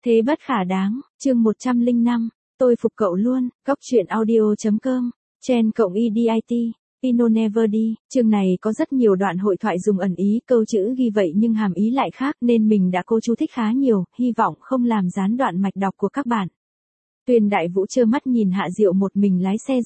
Thế bất khả đáng, chương 105, tôi phục cậu luôn, góc truyện audio.com, Chen cộng EDIT, Pino Never đi, chương này có rất nhiều đoạn hội thoại dùng ẩn ý, câu chữ ghi vậy nhưng hàm ý lại khác nên mình đã cô chú thích khá nhiều, hy vọng không làm gián đoạn mạch đọc của các bạn. Tuyên Đại Vũ trơ mắt nhìn Hạ Diệu một mình lái xe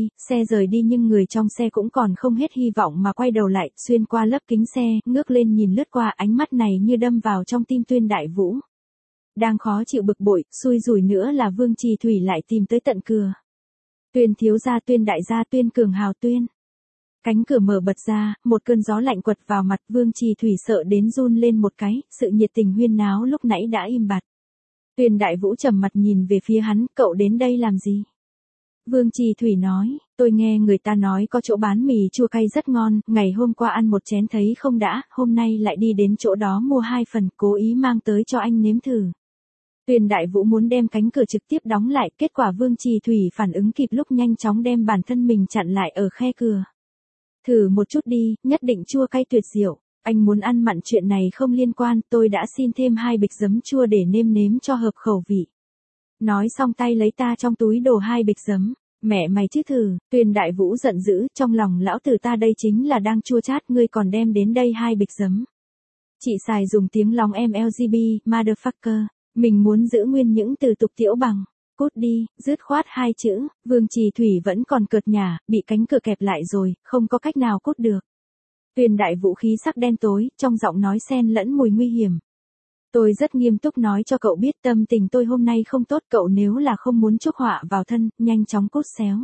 rời đi nhưng người trong xe cũng còn không hết hy vọng mà quay đầu lại, xuyên qua lớp kính xe, ngước lên nhìn lướt qua, ánh mắt này như đâm vào trong tim Tuyên Đại Vũ. Đang khó chịu bực bội, xui rủi nữa là Vương Trì Thủy lại tìm tới tận cửa. Tuyên thiếu gia, Tuyên đại gia, Tuyên cường hào, Tuyên. Cánh cửa mở bật ra, một cơn gió lạnh quật vào mặt, Vương Trì Thủy sợ đến run lên một cái, sự nhiệt tình huyên náo lúc nãy đã im bặt. Tuyên Đại Vũ trầm mặt nhìn về phía hắn, cậu đến đây làm gì? Vương Trì Thủy nói, tôi nghe người ta nói có chỗ bán mì chua cay rất ngon, ngày hôm qua ăn một chén thấy không đã, hôm nay lại đi đến chỗ đó mua 2 phần, cố ý mang tới cho anh nếm thử. Tuyên Đại Vũ muốn đem cánh cửa trực tiếp đóng lại, kết quả Vương Trì Thủy phản ứng kịp lúc nhanh chóng đem bản thân mình chặn lại ở khe cửa. Thử một chút đi, nhất định chua cay tuyệt diệu. Anh muốn ăn mặn chuyện này không liên quan, tôi đã xin thêm 2 bịch giấm chua để nêm nếm cho hợp khẩu vị. Nói xong tay lấy ta trong túi đổ 2 bịch giấm. Mẹ mày chứ thử, Tuyên Đại Vũ giận dữ, trong lòng lão tử ta đây chính là đang chua chát, ngươi còn đem đến đây 2 bịch giấm. Chị xài dùng tiếng lòng MLGB, motherfucker, mình muốn giữ nguyên những từ tục tiễu bằng. Cút đi, dứt khoát 2 chữ, Vương Trì Thủy vẫn còn cợt nhả, bị cánh cửa kẹp lại rồi, không có cách nào cút được. Tuyên Đại Vũ khí sắc đen tối, trong giọng nói xen lẫn mùi nguy hiểm. Tôi rất nghiêm túc nói cho cậu biết tâm tình tôi hôm nay không tốt, cậu nếu là không muốn chuốc họa vào thân, nhanh chóng cút xéo.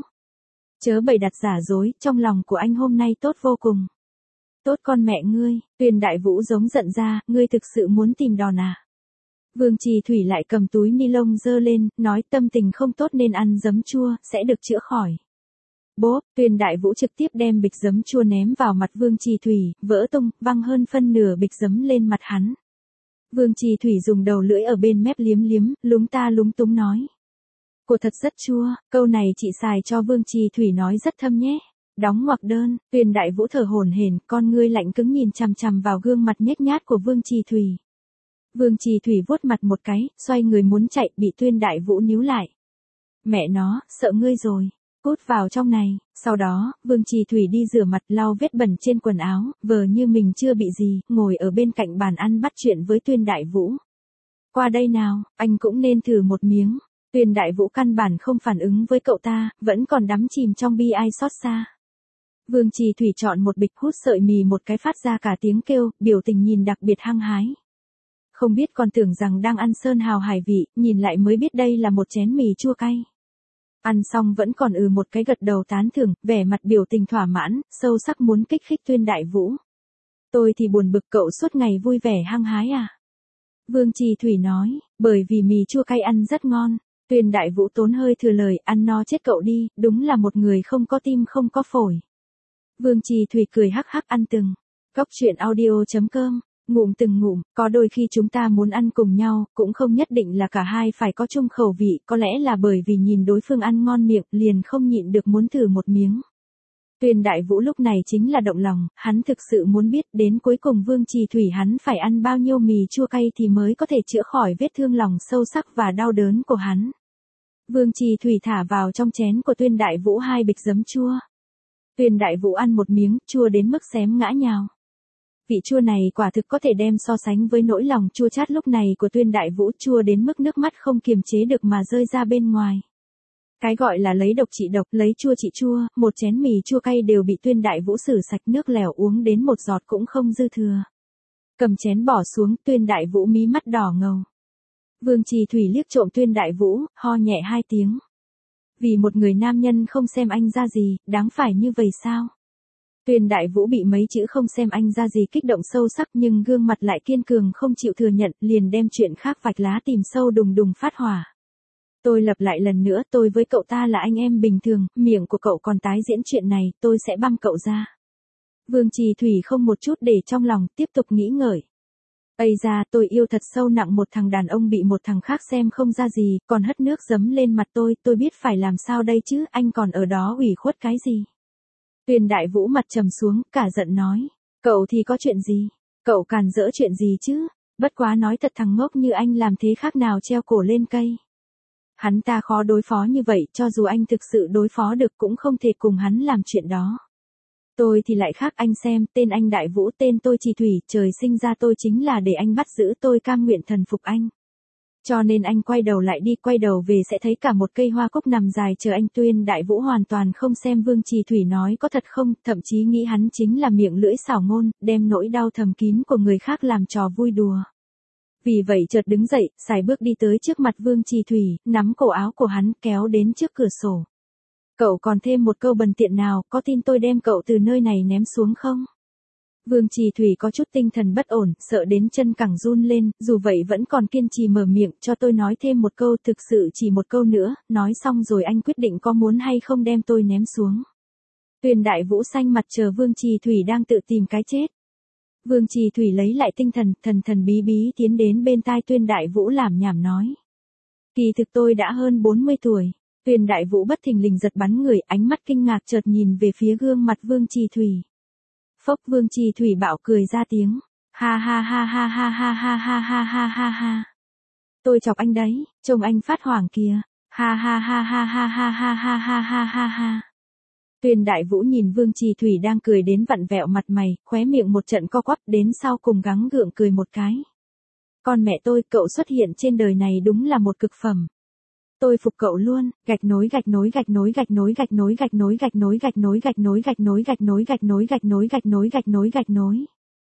Chớ bày đặt giả dối, trong lòng của anh hôm nay tốt vô cùng. Tốt con mẹ ngươi, Tuyên Đại Vũ giống giận ra, ngươi thực sự muốn tìm đòn à? Vương Trì Thủy lại cầm túi ni lông dơ lên, nói tâm tình không tốt nên ăn giấm chua, sẽ được chữa khỏi. Bốp, Tuyên Đại Vũ trực tiếp đem bịch giấm chua ném vào mặt Vương Trì Thủy, vỡ tung, văng hơn phân nửa bịch giấm lên mặt hắn. Vương Trì Thủy dùng đầu lưỡi ở bên mép liếm liếm, lúng ta lúng túng nói. Cô thật rất chua, câu này chị xài cho Vương Trì Thủy nói rất thâm nhé. Đóng ngoặc đơn, Tuyên Đại Vũ thở hổn hển, con ngươi lạnh cứng nhìn chằm chằm vào gương mặt nhếch nhát của Vương Trì Thủy. Vương Trì Thủy vuốt mặt một cái, xoay người muốn chạy, bị Tuyên Đại Vũ níu lại. Mẹ nó, sợ ngươi rồi. Cút vào trong này, sau đó, Vương Trì Thủy đi rửa mặt, lau vết bẩn trên quần áo, vờ như mình chưa bị gì, ngồi ở bên cạnh bàn ăn bắt chuyện với Tuyên Đại Vũ. Qua đây nào, anh cũng nên thử một miếng. Tuyên Đại Vũ căn bản không phản ứng với cậu ta, vẫn còn đắm chìm trong bi ai xót xa. Vương Trì Thủy chọn một bịch hút sợi mì một cái phát ra cả tiếng kêu, biểu tình nhìn đặc biệt hăng hái. Không biết còn tưởng rằng đang ăn sơn hào hải vị, nhìn lại mới biết đây là một chén mì chua cay. Ăn xong vẫn còn một cái gật đầu tán thưởng, vẻ mặt biểu tình thỏa mãn, sâu sắc muốn kích thích Tuyên Đại Vũ. Tôi thì buồn bực cậu suốt ngày vui vẻ hăng hái à? Vương Trì Thủy nói, bởi vì mì chua cay ăn rất ngon. Tuyên Đại Vũ tốn hơi thừa lời, ăn no chết cậu đi, đúng là một người không có tim không có phổi. Vương Trì Thủy cười hắc hắc ăn từng. Góc truyện audio.com. Ngụm từng ngụm, có đôi khi chúng ta muốn ăn cùng nhau, cũng không nhất định là cả hai phải có chung khẩu vị, có lẽ là bởi vì nhìn đối phương ăn ngon miệng, liền không nhịn được muốn thử một miếng. Tuyên Đại Vũ lúc này chính là động lòng, hắn thực sự muốn biết đến cuối cùng Vương Trì Thủy hắn phải ăn bao nhiêu mì chua cay thì mới có thể chữa khỏi vết thương lòng sâu sắc và đau đớn của hắn. Vương Trì Thủy thả vào trong chén của Tuyên Đại Vũ 2 bịch giấm chua. Tuyên Đại Vũ ăn một miếng, chua đến mức xém ngã nhào. Vị chua này quả thực có thể đem so sánh với nỗi lòng chua chát lúc này của Tuyên Đại Vũ, chua đến mức nước mắt không kiềm chế được mà rơi ra bên ngoài. Cái gọi là lấy độc trị độc, lấy chua trị chua, một chén mì chua cay đều bị Tuyên Đại Vũ xử sạch nước lèo uống đến một giọt cũng không dư thừa. Cầm chén bỏ xuống, Tuyên Đại Vũ mí mắt đỏ ngầu. Vương Trì Thủy liếc trộm Tuyên Đại Vũ, ho nhẹ 2 tiếng. Vì một người nam nhân không xem anh ra gì, đáng phải như vậy sao? Tuyên Đại Vũ bị mấy chữ không xem anh ra gì kích động sâu sắc nhưng gương mặt lại kiên cường không chịu thừa nhận, liền đem chuyện khác vạch lá tìm sâu đùng đùng phát hỏa. Tôi lặp lại lần nữa, tôi với cậu ta là anh em bình thường, miệng của cậu còn tái diễn chuyện này, tôi sẽ băm cậu ra. Vương Trì Thủy không một chút để trong lòng, tiếp tục nghĩ ngợi. Ây da, tôi yêu thật sâu nặng một thằng đàn ông bị một thằng khác xem không ra gì, còn hất nước giấm lên mặt tôi biết phải làm sao đây chứ, anh còn ở đó ủy khuất cái gì? Tuyên Đại Vũ mặt trầm xuống, cả giận nói. Cậu thì có chuyện gì? Cậu càn rỡ chuyện gì chứ? Bất quá nói thật thằng ngốc như anh làm thế khác nào treo cổ lên cây. Hắn ta khó đối phó như vậy, cho dù anh thực sự đối phó được cũng không thể cùng hắn làm chuyện đó. Tôi thì lại khác, anh xem, tên anh Đại Vũ, tên tôi Trì Thủy, trời sinh ra tôi chính là để anh bắt giữ, tôi cam nguyện thần phục anh. Cho nên anh quay đầu lại đi, quay đầu về sẽ thấy cả một cây hoa cúc nằm dài chờ anh. Tuyên Đại Vũ hoàn toàn không xem Vương Trì Thủy nói có thật không, thậm chí nghĩ hắn chính là miệng lưỡi xảo ngôn, đem nỗi đau thầm kín của người khác làm trò vui đùa. Vì vậy chợt đứng dậy, sải bước đi tới trước mặt Vương Trì Thủy, nắm cổ áo của hắn kéo đến trước cửa sổ. Cậu còn thêm một câu bần tiện nào, có tin tôi đem cậu từ nơi này ném xuống không? Vương Trì Thủy có chút tinh thần bất ổn, sợ đến chân cẳng run lên, dù vậy vẫn còn kiên trì mở miệng, cho tôi nói thêm một câu, thực sự chỉ một câu nữa, nói xong rồi anh quyết định có muốn hay không đem tôi ném xuống. Tuyên Đại Vũ xanh mặt chờ Vương Trì Thủy đang tự tìm cái chết. Vương Trì Thủy lấy lại tinh thần, thần bí bí tiến đến bên tai Tuyên Đại Vũ làm nhảm nói. Kỳ thực tôi đã hơn 40 tuổi. Tuyên Đại Vũ bất thình lình giật bắn người, ánh mắt kinh ngạc chợt nhìn về phía gương mặt Vương Trì Thủy. Phốc, Vương Trì Thủy bạo cười ra tiếng. Ha ha ha ha ha ha ha ha ha ha ha ha. Tôi chọc anh đấy, trông anh phát hoảng kìa. Ha ha ha ha ha ha ha ha ha ha ha ha. Tuyên Đại Vũ nhìn Vương Trì Thủy đang cười đến vặn vẹo mặt mày, khóe miệng một trận co quắp, đến sau cùng gắng gượng cười một cái. Con mẹ tôi, cậu xuất hiện trên đời này đúng là một cực phẩm. Tôi phục cậu luôn, gạch nối gạch nối gạch nối gạch nối gạch nối gạch nối gạch nối gạch nối gạch nối gạch nối gạch nối gạch nối gạch nối gạch nối gạch nối gạch nối.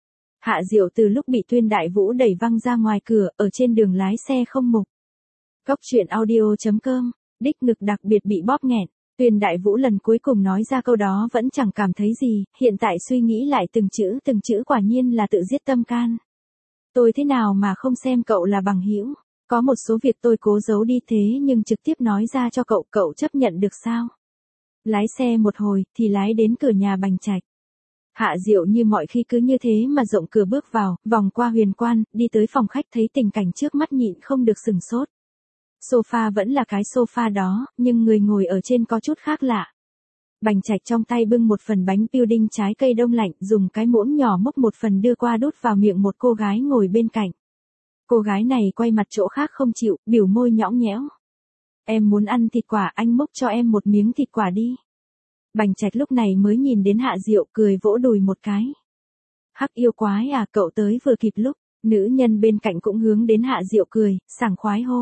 Hạ Diệu từ lúc bị Tuyên Đại Vũ đẩy văng ra ngoài cửa, ở trên đường lái xe không mục. Góc truyện audio.com, đích ngực đặc biệt bị bóp nghẹn. Tuyên Đại Vũ lần cuối cùng nói ra câu đó vẫn chẳng cảm thấy gì, hiện tại suy nghĩ lại từng chữ quả nhiên là tự giết tâm can. Tôi thế nào mà không xem cậu là bằng hữu? Có một số việc tôi cố giấu đi thế nhưng trực tiếp nói ra cho cậu, cậu chấp nhận được sao? Lái xe một hồi, thì lái đến cửa nhà Bành Trạch. Hạ Diệu như mọi khi cứ như thế mà rộng cửa bước vào, vòng qua huyền quan, đi tới phòng khách thấy tình cảnh trước mắt nhịn không được sừng sốt. Sofa vẫn là cái sofa đó, nhưng người ngồi ở trên có chút khác lạ. Bành Trạch trong tay bưng một phần bánh pudding trái cây đông lạnh, dùng cái muỗng nhỏ múc một phần đưa qua đút vào miệng một cô gái ngồi bên cạnh. Cô gái này quay mặt chỗ khác không chịu, biểu môi nhõng nhẽo. Em muốn ăn thịt quả, anh múc cho em một miếng thịt quả đi. Bành Trạch lúc này mới nhìn đến Hạ Diệu, cười vỗ đùi một cái. Hắc yêu quái à, cậu tới vừa kịp lúc, nữ nhân bên cạnh cũng hướng đến Hạ Diệu cười, sảng khoái hô.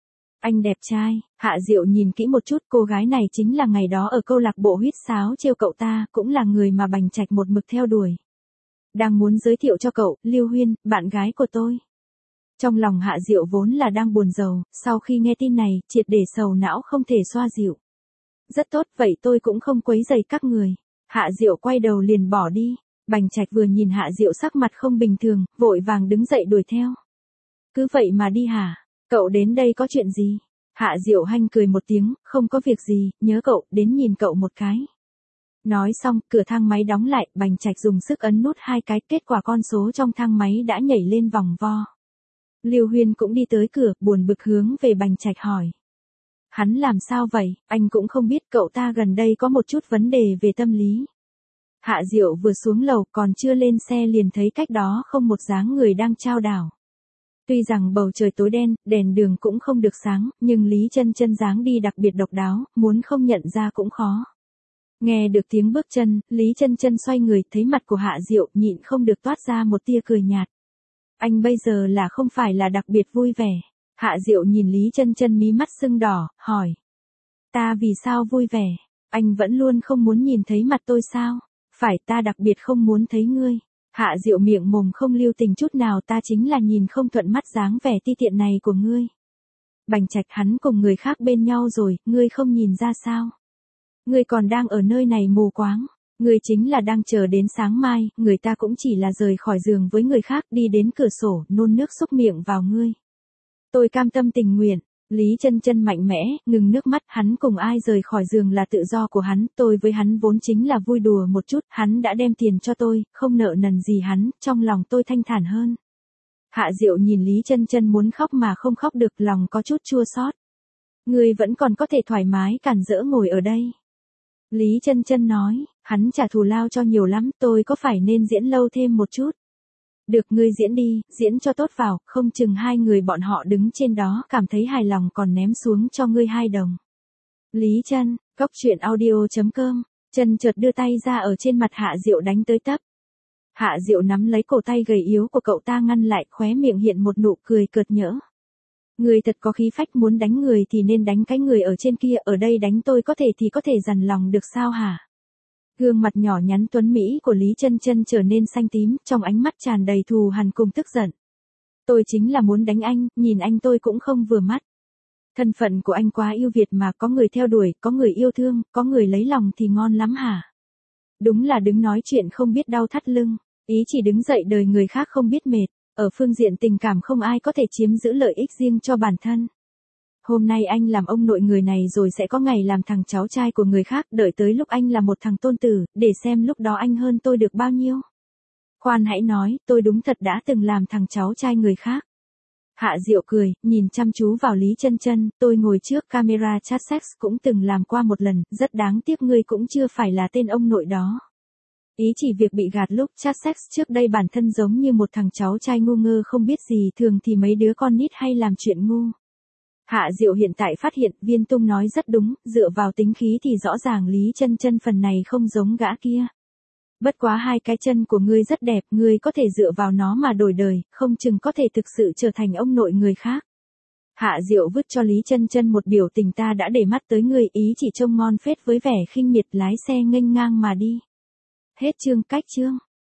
Anh đẹp trai. Hạ Diệu nhìn kỹ một chút, cô gái này chính là ngày đó ở câu lạc bộ huýt sáo trêu cậu ta, cũng là người mà Bành Trạch một mực theo đuổi. Đang muốn giới thiệu cho cậu, Lưu Huyên, bạn gái của tôi. Trong lòng Hạ Diệu vốn là đang buồn rầu, sau khi nghe tin này, triệt để sầu não không thể xoa dịu. Rất tốt, vậy tôi cũng không quấy rầy các người. Hạ Diệu quay đầu liền bỏ đi. Bành Trạch vừa nhìn Hạ Diệu sắc mặt không bình thường, vội vàng đứng dậy đuổi theo. Cứ vậy mà đi hả? Cậu đến đây có chuyện gì? Hạ Diệu hanh cười một tiếng, không có việc gì, nhớ cậu, đến nhìn cậu một cái. Nói xong, cửa thang máy đóng lại, Bành Trạch dùng sức ấn nút 2 cái, kết quả con số trong thang máy đã nhảy lên vòng vo. Lưu Huyên cũng đi tới cửa, buồn bực hướng về Bành Trạch hỏi. Hắn làm sao vậy, anh cũng không biết, cậu ta gần đây có một chút vấn đề về tâm lý. Hạ Diệu vừa xuống lầu còn chưa lên xe liền thấy cách đó không một dáng người đang chao đảo. Tuy rằng bầu trời tối đen, đèn đường cũng không được sáng, nhưng Lý Chân Chân dáng đi đặc biệt độc đáo, muốn không nhận ra cũng khó. Nghe được tiếng bước chân, Lý Chân Chân xoay người, thấy mặt của Hạ Diệu, nhịn không được toát ra một tia cười nhạt. Anh bây giờ là không phải là đặc biệt vui vẻ. Hạ Diệu nhìn Lý Chân Chân mí mắt sưng đỏ, hỏi. Ta vì sao vui vẻ? Anh vẫn luôn không muốn nhìn thấy mặt tôi sao? Phải, ta đặc biệt không muốn thấy ngươi. Hạ Diệu miệng mồm không lưu tình chút nào, ta chính là nhìn không thuận mắt dáng vẻ ti tiện này của ngươi. Bành Trạch, hắn cùng người khác bên nhau rồi, ngươi không nhìn ra sao? Ngươi còn đang ở nơi này mù quáng. Ngươi chính là đang chờ đến sáng mai, người ta cũng chỉ là rời khỏi giường với người khác, đi đến cửa sổ, nôn nước xúc miệng vào ngươi. Tôi cam tâm tình nguyện. Lý Chân Chân mạnh mẽ, ngừng nước mắt, hắn cùng ai rời khỏi giường là tự do của hắn, tôi với hắn vốn chính là vui đùa một chút, hắn đã đem tiền cho tôi, không nợ nần gì hắn, trong lòng tôi thanh thản hơn. Hạ Diệu nhìn Lý Chân Chân muốn khóc mà không khóc được, lòng có chút chua xót. Ngươi vẫn còn có thể thoải mái cản rỡ ngồi ở đây. Lý Chân Chân nói, hắn trả thù lao cho nhiều lắm, tôi có phải nên diễn lâu thêm một chút? Được ngươi diễn đi, diễn cho tốt vào, không chừng hai người bọn họ đứng trên đó cảm thấy hài lòng còn ném xuống cho ngươi 2 đồng. Lý Chân, cóc truyện audio.com, Chân chợt đưa tay ra ở trên mặt Hạ Diệu đánh tới tấp. Hạ Diệu nắm lấy cổ tay gầy yếu của cậu ta ngăn lại, khóe miệng hiện một nụ cười cợt nhỡ. Người thật có khí phách, muốn đánh người thì nên đánh cái người ở trên kia, ở đây đánh tôi có thể thì có thể dằn lòng được sao hả? Gương mặt nhỏ nhắn tuấn mỹ của Lý Chân Chân trở nên xanh tím, trong ánh mắt tràn đầy thù hằn cùng tức giận. Tôi chính là muốn đánh anh, nhìn anh tôi cũng không vừa mắt. Thân phận của anh quá yêu Việt mà, có người theo đuổi, có người yêu thương, có người lấy lòng thì ngon lắm hả? Đúng là đứng nói chuyện không biết đau thắt lưng, ý chỉ đứng dậy đời người khác không biết mệt. Ở phương diện tình cảm không ai có thể chiếm giữ lợi ích riêng cho bản thân. Hôm nay anh làm ông nội người này rồi sẽ có ngày làm thằng cháu trai của người khác, đợi tới lúc anh là một thằng tôn tử, để xem lúc đó anh hơn tôi được bao nhiêu. Khoan hãy nói, tôi đúng thật đã từng làm thằng cháu trai người khác. Hạ Diệu cười, nhìn chăm chú vào Lý Chân Chân, tôi ngồi trước camera chat sex cũng từng làm qua một lần, rất đáng tiếc ngươi cũng chưa phải là tên ông nội đó. Ý chỉ việc bị gạt lúc chat sex trước đây bản thân giống như một thằng cháu trai ngu ngơ không biết gì, thường thì mấy đứa con nít hay làm chuyện ngu. Hạ Diệu hiện tại phát hiện Viên Tung nói rất đúng, dựa vào tính khí thì rõ ràng Lý Chân Chân phần này không giống gã kia. Bất quá 2 cái chân của ngươi rất đẹp, ngươi có thể dựa vào nó mà đổi đời, không chừng có thể thực sự trở thành ông nội người khác. Hạ Diệu vứt cho Lý Chân Chân một biểu tình, ta đã để mắt tới ngươi, ý chỉ trông ngon phết, với vẻ khinh miệt lái xe nghênh ngang mà đi. Hết chương. Cách chương.